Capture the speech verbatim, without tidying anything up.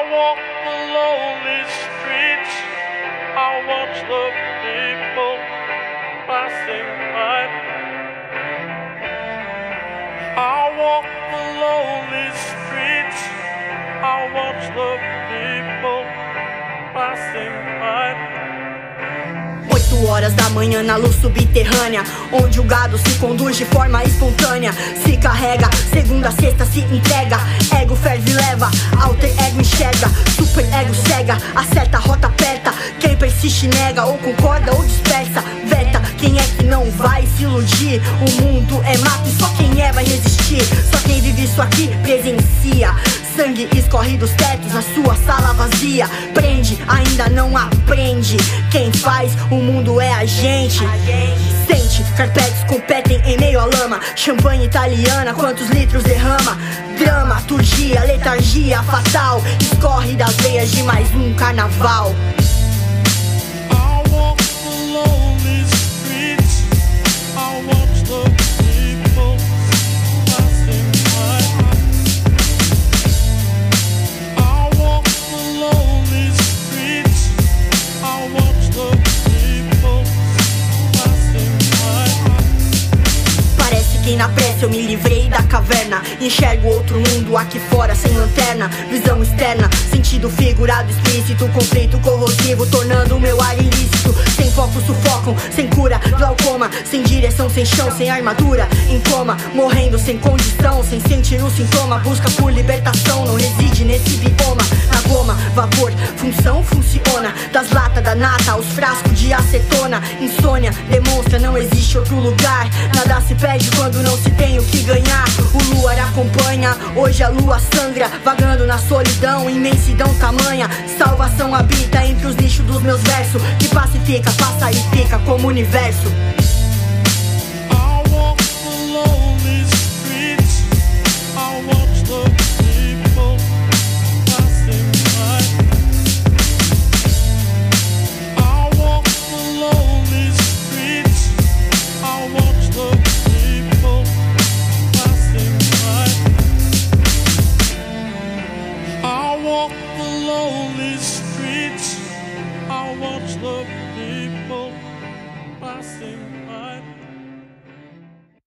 walk the lonely streets, I watch the people passing by. I walk the lonely streets, I watch the people passing by. Oito horas da manhã na luz subterrânea, onde o gado se conduz de forma espontânea. Se carrega, segunda a sexta se entrega. Ego ferve e leva, alter ego enxerga. Super ego cega, acerta, rota aperta. Quem persiste nega, ou concorda ou dispersa. Veta, quem é que não vai se iludir? O mundo é mato e só quem é vai resistir. Só quem vive isso aqui presencia. Sangue escorre dos tetos na sua sala vazia. Prende, ainda não aprende. Quem faz o mundo é a gente. Sente, carpetes competem em meio à lama. Champanhe italiana, quantos litros derrama? Dramaturgia, letargia fatal escorre das veias de mais um carnaval. Na pressa eu me livrei da caverna. Enxergo outro mundo aqui fora sem lanterna. Visão externa, sentido figurado explícito. Conflito corrosivo, tornando o meu ar ilícito. Sem foco sufocam, sem cura, glaucoma. Sem direção, sem chão, sem armadura. Em coma, morrendo sem condição. Sem sentir o sintoma, busca por libertação. Não reside nesse bioma. Na goma, vapor, função funciona. Das latas da nata aos frascos de acetona. Insônia, demonstra não existe outro lugar. Nada se perde quando não se tem o que ganhar. O luar acompanha, hoje a lua sangra. Vagando na solidão, imensidão tamanha. Salvação habita entre os lixos dos meus versos. Que pacifica, passa e fica como universo. Walk the lonely streets, I watch the